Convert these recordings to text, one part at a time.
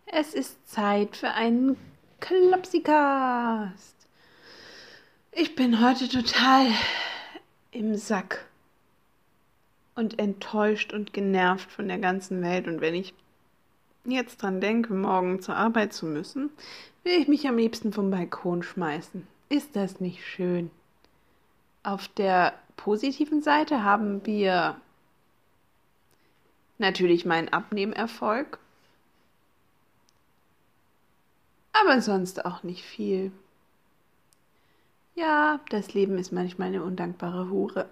Es ist Zeit für einen Klopsikast. Ich bin heute total im Sack und enttäuscht und genervt von der ganzen Welt. Und wenn ich jetzt dran denke, morgen zur Arbeit zu müssen, will ich mich am liebsten vom Balkon schmeißen. Ist das nicht schön? Auf der positiven Seite haben wir natürlich meinen Abnehmerfolg, aber sonst auch nicht viel. Ja, das Leben ist manchmal eine undankbare Hure.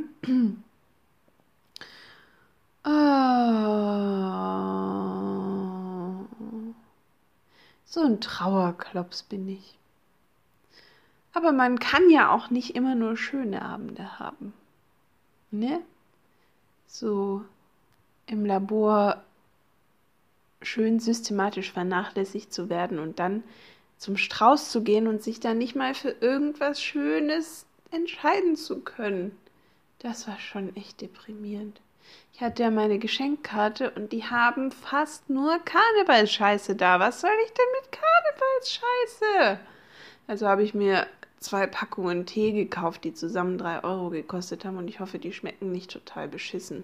Oh, so ein Trauerklops bin ich. Aber man kann ja auch nicht immer nur schöne Abende haben. Ne? So im Labor schön systematisch vernachlässigt zu werden und dann zum Strauß zu gehen und sich dann nicht mal für irgendwas Schönes entscheiden zu können. Das war schon echt deprimierend. Ich hatte ja meine Geschenkkarte und die haben fast nur Karnevalsscheiße da. Was soll ich denn mit Karnevalsscheiße? Also habe ich mir 2 Packungen Tee gekauft, die zusammen 3 Euro gekostet haben und ich hoffe, die schmecken nicht total beschissen.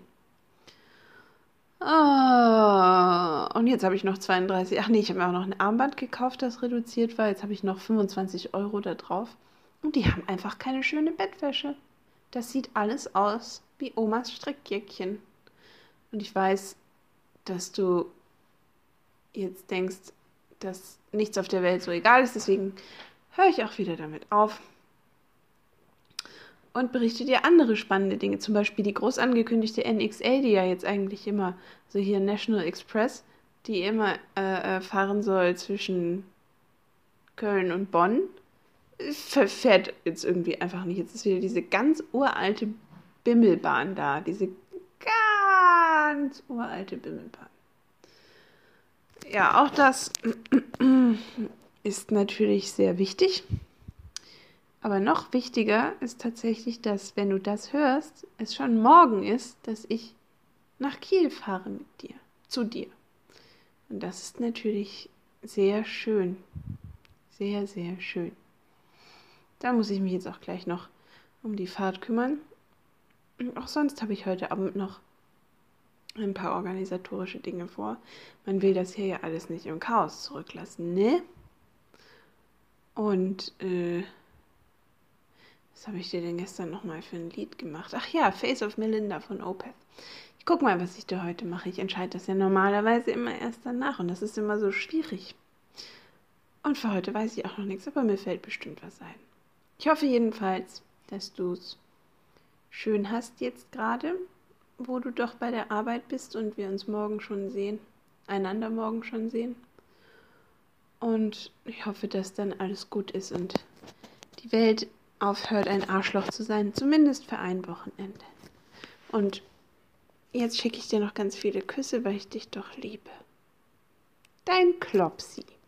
Und jetzt habe ich noch 32. Ach nee, ich habe mir auch noch ein Armband gekauft, das reduziert war. Jetzt habe ich noch 25 Euro da drauf. Und die haben einfach keine schöne Bettwäsche. Das sieht alles aus wie Omas Strickjäckchen. Und ich weiß, dass du jetzt denkst, dass nichts auf der Welt so egal ist. Deswegen höre ich auch wieder damit auf und berichte dir andere spannende Dinge. Zum Beispiel die groß angekündigte NXL, die ja jetzt eigentlich immer, so hier National Express, die immer fahren soll zwischen Köln und Bonn, verfährt jetzt irgendwie einfach nicht. Jetzt ist wieder diese ganz uralte Bimmelbahn da. Diese ganz uralte Bimmelbahn. Ja, auch das ist natürlich sehr wichtig. Aber noch wichtiger ist tatsächlich, dass, wenn du das hörst, es schon morgen ist, dass ich nach Kiel fahre mit dir, zu dir. Und das ist natürlich sehr schön. Sehr, sehr schön. Da muss ich mich jetzt auch gleich noch um die Fahrt kümmern. Und auch sonst habe ich heute Abend noch ein paar organisatorische Dinge vor. Man will das hier ja alles nicht im Chaos zurücklassen, ne? Und, was habe ich dir denn gestern nochmal für ein Lied gemacht? Ach ja, Face of Melinda von Opeth. Ich guck mal, was ich da heute mache. Ich entscheide das ja normalerweise immer erst danach und das ist immer so schwierig. Und für heute weiß ich auch noch nichts, aber mir fällt bestimmt was ein. Ich hoffe jedenfalls, dass du es schön hast jetzt gerade, wo du doch bei der Arbeit bist und wir uns morgen schon sehen, einander morgen schon sehen. Und ich hoffe, dass dann alles gut ist und die Welt aufhört, ein Arschloch zu sein, zumindest für ein Wochenende. Und jetzt schicke ich dir noch ganz viele Küsse, weil ich dich doch liebe. Dein Klopsi.